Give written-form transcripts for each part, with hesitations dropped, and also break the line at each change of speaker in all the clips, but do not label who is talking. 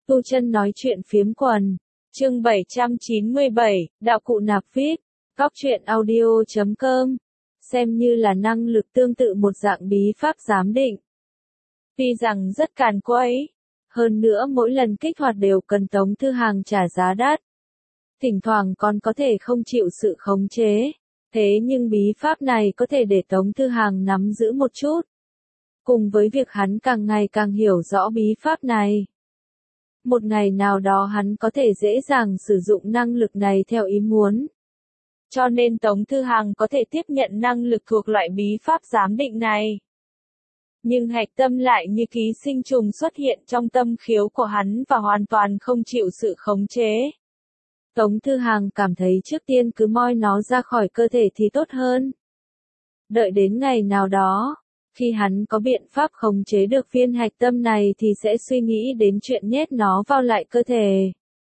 Tu Chân nói chuyện phiếm quần. Chương 797, đạo cụ nạp VIP. Góc truyện audio.com. Xem như là năng lực tương tự một dạng bí pháp giám định. Tuy rằng rất càn quấy, hơn nữa mỗi lần kích hoạt đều cần Tống Thư Hàng trả giá đắt. Thỉnh thoảng còn có thể không chịu sự khống chế. Thế nhưng bí pháp này có thể để Tống Thư Hàng nắm giữ một chút. Cùng với việc hắn càng ngày càng hiểu rõ bí pháp này. Một ngày nào đó hắn có thể dễ dàng sử dụng năng lực này theo ý muốn. Cho nên Tống Thư Hàng có thể tiếp nhận năng lực thuộc loại bí pháp giám định này. Nhưng hạch tâm lại như ký sinh trùng xuất hiện trong tâm khiếu của hắn và hoàn toàn không chịu sự khống chế. Tống Thư Hàng cảm thấy trước tiên cứ moi nó ra khỏi cơ thể thì tốt hơn. Đợi đến ngày nào đó, khi hắn có biện pháp khống chế được viên hạch tâm này thì sẽ suy nghĩ đến chuyện nhét nó vào lại cơ thể.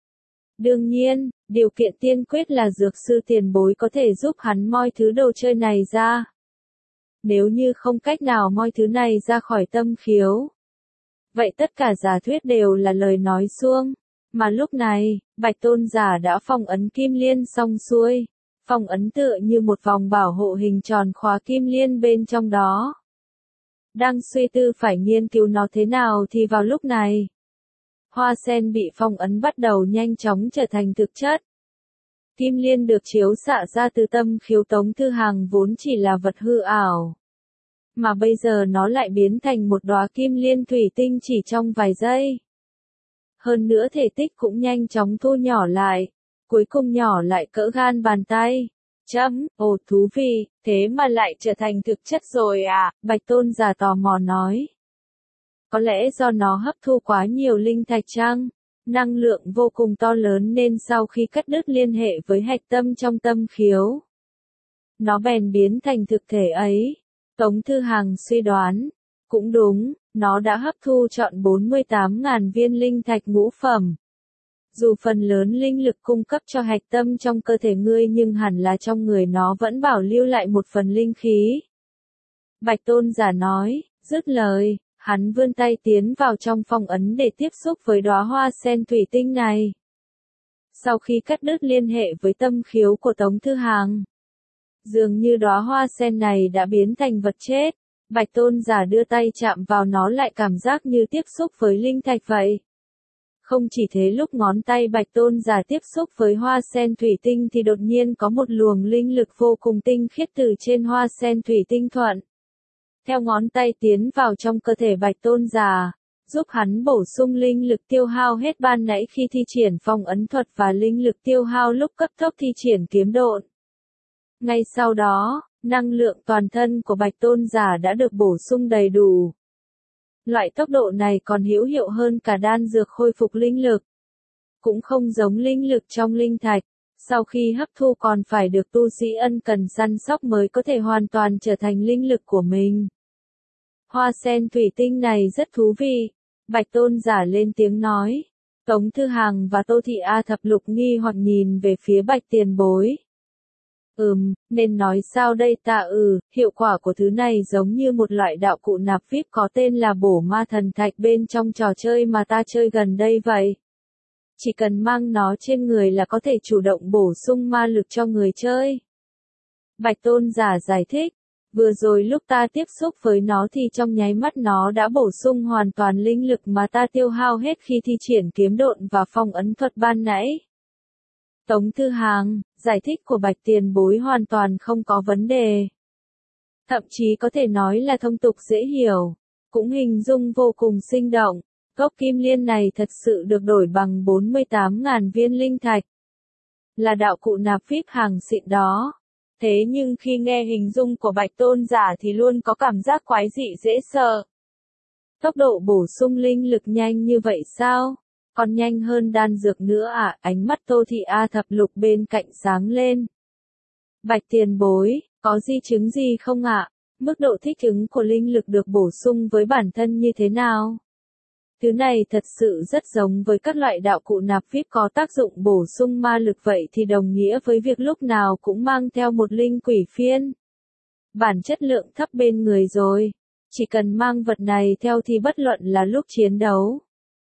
Đương nhiên, điều kiện tiên quyết là dược sư tiền bối có thể giúp hắn moi thứ đồ chơi này ra. Nếu như không cách nào moi thứ này ra khỏi tâm khiếu, vậy tất cả giả thuyết đều là lời nói suông. Mà lúc này, Bạch Tôn giả đã phong ấn kim liên xong xuôi. Phong ấn tựa như một vòng bảo hộ hình tròn khóa kim liên bên trong đó. Đang suy tư phải nghiên cứu nó thế nào thì vào lúc này, hoa sen bị phong ấn bắt đầu nhanh chóng trở thành thực chất. Kim liên được chiếu xạ ra từ tâm khiếu Tống Thư Hàng vốn chỉ là vật hư ảo. Mà bây giờ nó lại biến thành một đóa kim liên thủy tinh chỉ trong vài giây. Hơn nữa thể tích cũng nhanh chóng thu nhỏ lại, cuối cùng nhỏ lại cỡ gan bàn tay. Ồ thú vị, thế mà lại trở thành thực chất rồi à, Bạch Tôn giả tò mò nói. Có lẽ do nó hấp thu quá nhiều linh thạch chăng? Năng lượng vô cùng to lớn nên sau khi cắt đứt liên hệ với hạch tâm trong tâm khiếu, nó bèn biến thành thực thể ấy. Tống Thư Hàng suy đoán, cũng đúng, nó đã hấp thu trọn 48.000 viên linh thạch ngũ phẩm. Dù phần lớn linh lực cung cấp cho hạch tâm trong cơ thể ngươi nhưng hẳn là trong người nó vẫn bảo lưu lại một phần linh khí. Bạch Tôn giả nói, dứt lời, hắn vươn tay tiến vào trong phong ấn để tiếp xúc với đóa hoa sen thủy tinh này. Sau khi cắt đứt liên hệ với tâm khiếu của Tống Thư Hàng, dường như đóa hoa sen này đã biến thành vật chết. Bạch Tôn giả đưa tay chạm vào nó lại cảm giác như tiếp xúc với linh thạch vậy. Không chỉ thế, lúc ngón tay Bạch Tôn giả tiếp xúc với hoa sen thủy tinh thì đột nhiên có một luồng linh lực vô cùng tinh khiết từ trên hoa sen thủy tinh thuận theo ngón tay tiến vào trong cơ thể Bạch Tôn giả, giúp hắn bổ sung linh lực tiêu hao hết ban nãy khi thi triển phong ấn thuật và linh lực tiêu hao lúc cấp tốc thi triển kiếm độn. Ngay sau đó, năng lượng toàn thân của Bạch Tôn giả đã được bổ sung đầy đủ. Loại tốc độ này còn hữu hiệu hơn cả đan dược khôi phục linh lực. Cũng không giống linh lực trong linh thạch, sau khi hấp thu còn phải được tu sĩ ân cần săn sóc mới có thể hoàn toàn trở thành linh lực của mình. Hoa sen thủy tinh này rất thú vị, Bạch Tôn giả lên tiếng nói. Tống Thư Hàng và Tô Thị A Thập Lục nghi hoặc nhìn về phía Bạch tiền bối. Nên nói sao đây ta? Hiệu quả của thứ này giống như một loại đạo cụ nạp VIP có tên là bổ ma thần thạch bên trong trò chơi mà ta chơi gần đây vậy. Chỉ cần mang nó trên người là có thể chủ động bổ sung ma lực cho người chơi. Bạch Tôn giả giải thích, vừa rồi lúc ta tiếp xúc với nó thì trong nháy mắt nó đã bổ sung hoàn toàn linh lực mà ta tiêu hao hết khi thi triển kiếm độn và phong ấn thuật ban nãy. Tống Thư Hàng, giải thích của Bạch tiền bối hoàn toàn không có vấn đề. Thậm chí có thể nói là thông tục dễ hiểu, cũng hình dung vô cùng sinh động. Gốc kim liên này thật sự được đổi bằng 48.000 viên linh thạch. Là đạo cụ nạp VIP hàng xịn đó. Thế nhưng khi nghe hình dung của Bạch Tôn giả thì luôn có cảm giác quái dị dễ sợ. Tốc độ bổ sung linh lực nhanh như vậy sao? Còn nhanh hơn đan dược nữa à? Ánh mắt Tô Thị A Thập Lục bên cạnh sáng lên. Bạch tiền bối, có di chứng gì không ạ? Mức độ thích ứng của linh lực được bổ sung với bản thân như thế nào? Thứ này thật sự rất giống với các loại đạo cụ nạp VIP có tác dụng bổ sung ma lực vậy thì đồng nghĩa với việc lúc nào cũng mang theo một linh quỷ phiên. Bản chất lượng thấp bên người rồi. Chỉ cần mang vật này theo thì bất luận là lúc chiến đấu,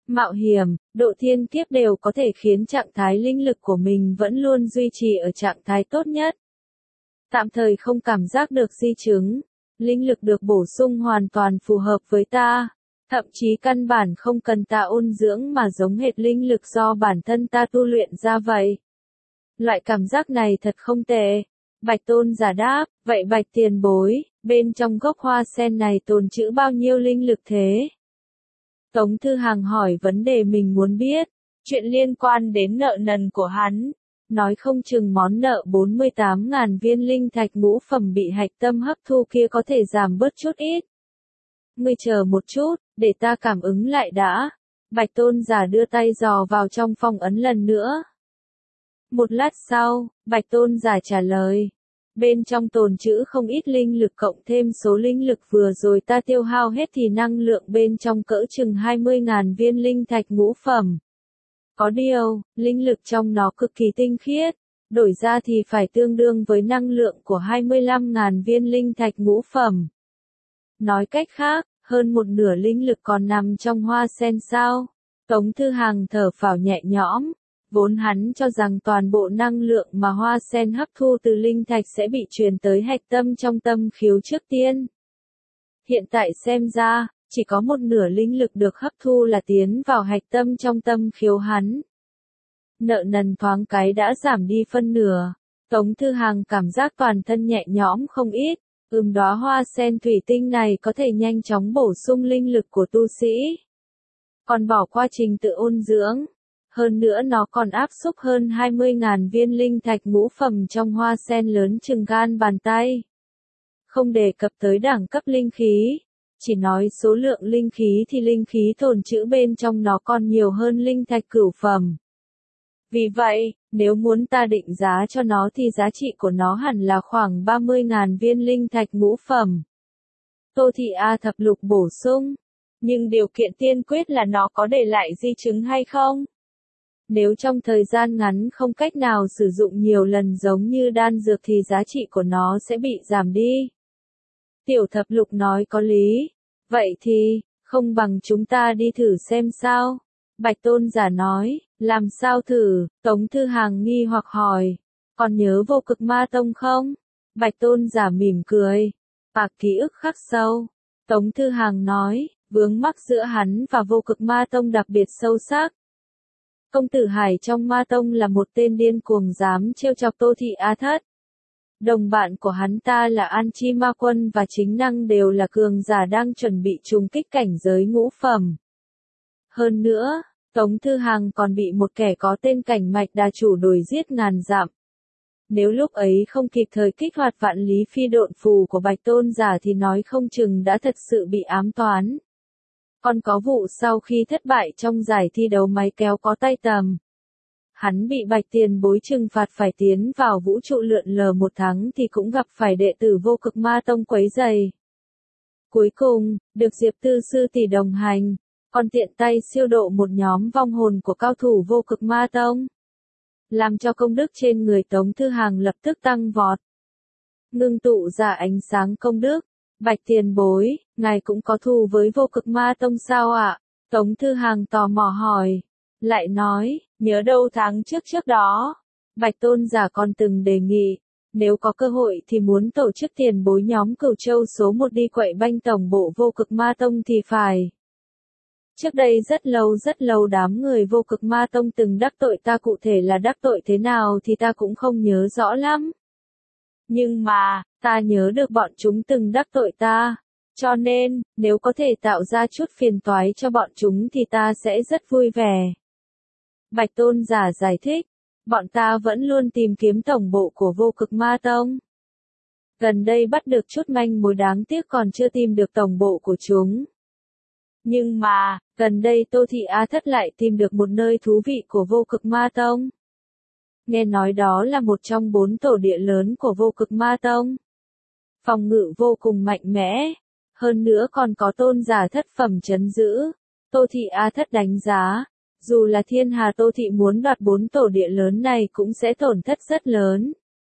mạo hiểm, độ thiên kiếp đều có thể khiến trạng thái linh lực của mình vẫn luôn duy trì ở trạng thái tốt nhất. Tạm thời không cảm giác được di chứng, linh lực được bổ sung hoàn toàn phù hợp với ta, thậm chí căn bản không cần ta ôn dưỡng mà giống hệt linh lực do bản thân ta tu luyện ra vậy. Loại cảm giác này thật không tệ. Bạch Tôn giả đáp, vậy Bạch tiền bối, bên trong gốc hoa sen này tồn trữ bao nhiêu linh lực thế? Tống Thư Hàng hỏi vấn đề mình muốn biết, chuyện liên quan đến nợ nần của hắn. Nói không chừng món nợ 48.000 viên linh thạch ngũ phẩm bị hạch tâm hấp thu kia có thể giảm bớt chút ít. Ngươi chờ một chút, để ta cảm ứng lại đã. Bạch Tôn giả đưa tay dò vào trong phong ấn lần nữa. Một lát sau, Bạch Tôn giả trả lời. Bên trong tồn trữ không ít linh lực cộng thêm số linh lực vừa rồi ta tiêu hao hết thì năng lượng bên trong cỡ chừng 20.000 viên linh thạch ngũ phẩm. Có điều, linh lực trong nó cực kỳ tinh khiết, đổi ra thì phải tương đương với năng lượng của 25.000 viên linh thạch ngũ phẩm. Nói cách khác, hơn một nửa linh lực còn nằm trong hoa sen sao? Tống Thư Hàng thở phào nhẹ nhõm. Vốn hắn cho rằng toàn bộ năng lượng mà hoa sen hấp thu từ linh thạch sẽ bị truyền tới hạch tâm trong tâm khiếu trước tiên. Hiện tại xem ra, chỉ có một nửa linh lực được hấp thu là tiến vào hạch tâm trong tâm khiếu hắn. Nợ nần thoáng cái đã giảm đi phân nửa. Tống Thư Hàng cảm giác toàn thân nhẹ nhõm không ít. Đóa hoa sen thủy tinh này có thể nhanh chóng bổ sung linh lực của tu sĩ. Còn bỏ qua trình tự ôn dưỡng. Hơn nữa nó còn áp xúc hơn 20.000 viên linh thạch ngũ phẩm trong hoa sen lớn chừng gan bàn tay. Không đề cập tới đẳng cấp linh khí, chỉ nói số lượng linh khí thì linh khí tồn trữ bên trong nó còn nhiều hơn linh thạch cửu phẩm. Vì vậy, nếu muốn ta định giá cho nó thì giá trị của nó hẳn là khoảng 30.000 viên linh thạch ngũ phẩm. Tô Thị A thập lục bổ sung, nhưng điều kiện tiên quyết là nó có để lại di chứng hay không? Nếu trong thời gian ngắn không cách nào sử dụng nhiều lần giống như đan dược thì giá trị của nó sẽ bị giảm đi. Tiểu thập lục nói có lý. Vậy thì, không bằng chúng ta đi thử xem sao? Bạch Tôn giả nói, làm sao thử? Tống Thư Hàng nghi hoặc hỏi. Còn nhớ Vô Cực Ma Tông không? Bạch Tôn giả mỉm cười. Bạc ký ức khắc sâu. Tống Thư Hàng nói, vướng mắc giữa hắn và Vô Cực Ma Tông đặc biệt sâu sắc. Công tử Hải trong Ma Tông là một tên điên cuồng dám trêu chọc Tô Thị A Thất. Đồng bạn của hắn ta là An Chi Ma Quân và Chính Năng đều là cường giả đang chuẩn bị trùng kích cảnh giới ngũ phẩm. Hơn nữa, Tống Thư Hàng còn bị một kẻ có tên Cảnh Mạch Đà Chủ đuổi giết ngàn dặm. Nếu lúc ấy không kịp thời kích hoạt vạn lý phi độn phù của Bạch Tôn giả thì nói không chừng đã thật sự bị ám toán. Còn có vụ sau khi thất bại trong giải thi đấu máy kéo có tay tầm. Hắn bị Bạch tiền bối trừng phạt phải tiến vào vũ trụ lượn lờ 1 tháng thì cũng gặp phải đệ tử Vô Cực Ma Tông quấy rầy. Cuối cùng, được Diệp Tư sư tỷ đồng hành, còn tiện tay siêu độ một nhóm vong hồn của cao thủ Vô Cực Ma Tông. Làm cho công đức trên người Tống Thư Hàng lập tức tăng vọt. Ngưng tụ ra ánh sáng công đức. Bạch tiền bối, ngài cũng có thù với Vô Cực Ma Tông sao ạ? Tống Thư Hàng tò mò hỏi. Lại nói, nhớ đâu tháng trước đó. Bạch Tôn giả còn từng đề nghị, nếu có cơ hội thì muốn tổ chức tiền bối nhóm Cửu Châu số 1 đi quậy banh tổng bộ Vô Cực Ma Tông thì phải. Trước đây rất lâu đám người Vô Cực Ma Tông từng đắc tội ta, cụ thể là đắc tội thế nào thì ta cũng không nhớ rõ lắm. Nhưng mà, ta nhớ được bọn chúng từng đắc tội ta. Cho nên, nếu có thể tạo ra chút phiền toái cho bọn chúng thì ta sẽ rất vui vẻ. Bạch Tôn giả giải thích, bọn ta vẫn luôn tìm kiếm tổng bộ của Vô Cực Ma Tông. Gần đây bắt được chút manh mối, đáng tiếc còn chưa tìm được tổng bộ của chúng. Nhưng mà, gần đây Tô Thị A Thất lại tìm được một nơi thú vị của Vô Cực Ma Tông. Nghe nói đó là một trong 4 tổ địa lớn của Vô Cực Ma Tông. Phòng ngự vô cùng mạnh mẽ, hơn nữa còn có tôn giả thất phẩm trấn giữ. Tô Thị A Thất đánh giá, dù là Thiên Hà Tô Thị muốn đoạt 4 tổ địa lớn này cũng sẽ tổn thất rất lớn.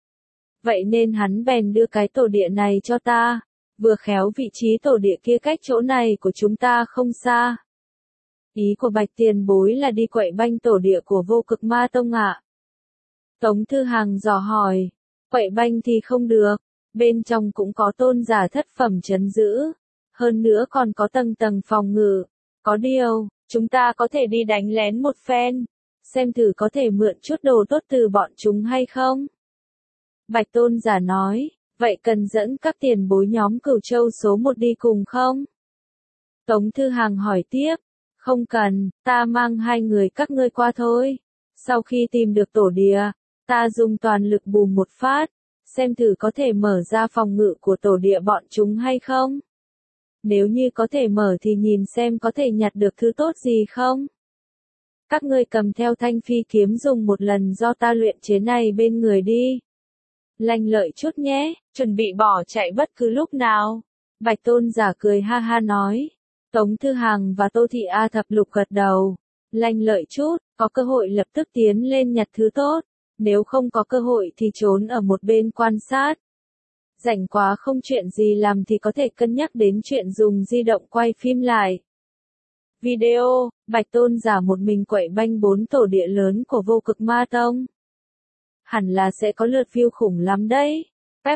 Vậy nên hắn bèn đưa cái tổ địa này cho ta, vừa khéo vị trí tổ địa kia cách chỗ này của chúng ta không xa. Ý của Bạch tiền bối là đi quậy banh tổ địa của Vô Cực Ma Tông ạ. Tống Thư Hàng dò hỏi, quậy banh thì không được, bên trong cũng có tôn giả thất phẩm trấn giữ, hơn nữa còn có tầng tầng phòng ngự, có điều, chúng ta có thể đi đánh lén một phen, xem thử có thể mượn chút đồ tốt từ bọn chúng hay không. Bạch tôn giả nói, vậy cần dẫn các tiền bối nhóm Cửu Châu số 1 đi cùng không? Tống Thư Hàng hỏi tiếp, không cần, ta mang 2 người các ngươi qua thôi. Sau khi tìm được tổ địa, ta dùng toàn lực bùm một phát, xem thử có thể mở ra phòng ngự của tổ địa bọn chúng hay không. Nếu như có thể mở thì nhìn xem có thể nhặt được thứ tốt gì không. Các ngươi cầm theo thanh phi kiếm dùng một lần do ta luyện chế này bên người đi. Lanh lợi chút nhé, chuẩn bị bỏ chạy bất cứ lúc nào. Bạch tôn giả cười ha ha nói. Tống Thư Hàng và Tô Thị A Thập Lục gật đầu. Lanh lợi chút, có cơ hội lập tức tiến lên nhặt thứ tốt. Nếu không có cơ hội thì trốn ở một bên quan sát. Rảnh quá không chuyện gì làm thì có thể cân nhắc đến chuyện dùng di động quay phim lại. Video, Bạch tôn giả một mình quậy banh 4 tổ địa lớn của Vô Cực Ma Tông. Hẳn là sẽ có lượt view khủng lắm đấy.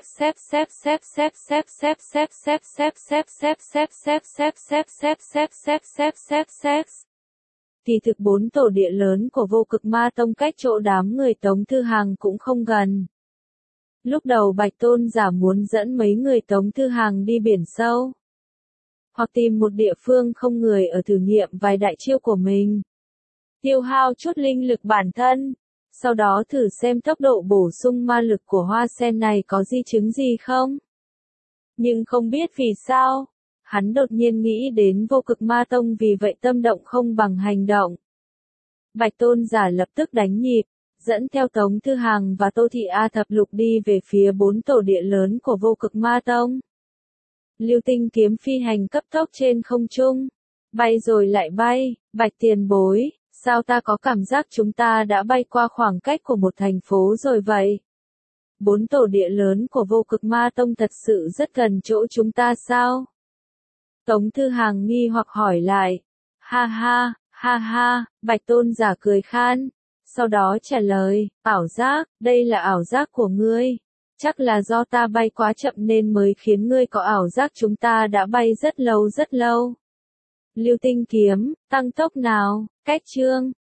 Kỳ thực 4 tổ địa lớn của Vô Cực Ma Tông cách chỗ đám người Tống Thư Hàng cũng không gần. Lúc đầu Bạch tôn giả muốn dẫn mấy người Tống Thư Hàng đi biển sâu, hoặc tìm một địa phương không người ở thử nghiệm vài đại chiêu của mình. Tiêu hao chút linh lực bản thân, sau đó thử xem tốc độ bổ sung ma lực của hoa sen này có di chứng gì không. Nhưng không biết vì sao, hắn đột nhiên nghĩ đến Vô Cực Ma Tông vì vậy tâm động không bằng hành động. Bạch tôn giả lập tức đánh nhịp, dẫn theo Tống Thư Hàng và Tô Thị A Thập Lục đi về phía 4 tổ địa lớn của Vô Cực Ma Tông. Lưu Tinh kiếm phi hành cấp tốc trên không trung, bay rồi lại bay. Bạch tiền bối, sao ta có cảm giác chúng ta đã bay qua khoảng cách của một thành phố rồi vậy? 4 tổ địa lớn của Vô Cực Ma Tông thật sự rất gần chỗ chúng ta sao? Tống Thư Hàng nghi hoặc hỏi lại. Ha ha, Bạch tôn giả cười khan, sau đó trả lời, ảo giác, đây là ảo giác của ngươi. Chắc là do ta bay quá chậm nên mới khiến ngươi có ảo giác chúng ta đã bay rất lâu rất lâu. Lưu Tinh kiếm, tăng tốc nào, cách chương.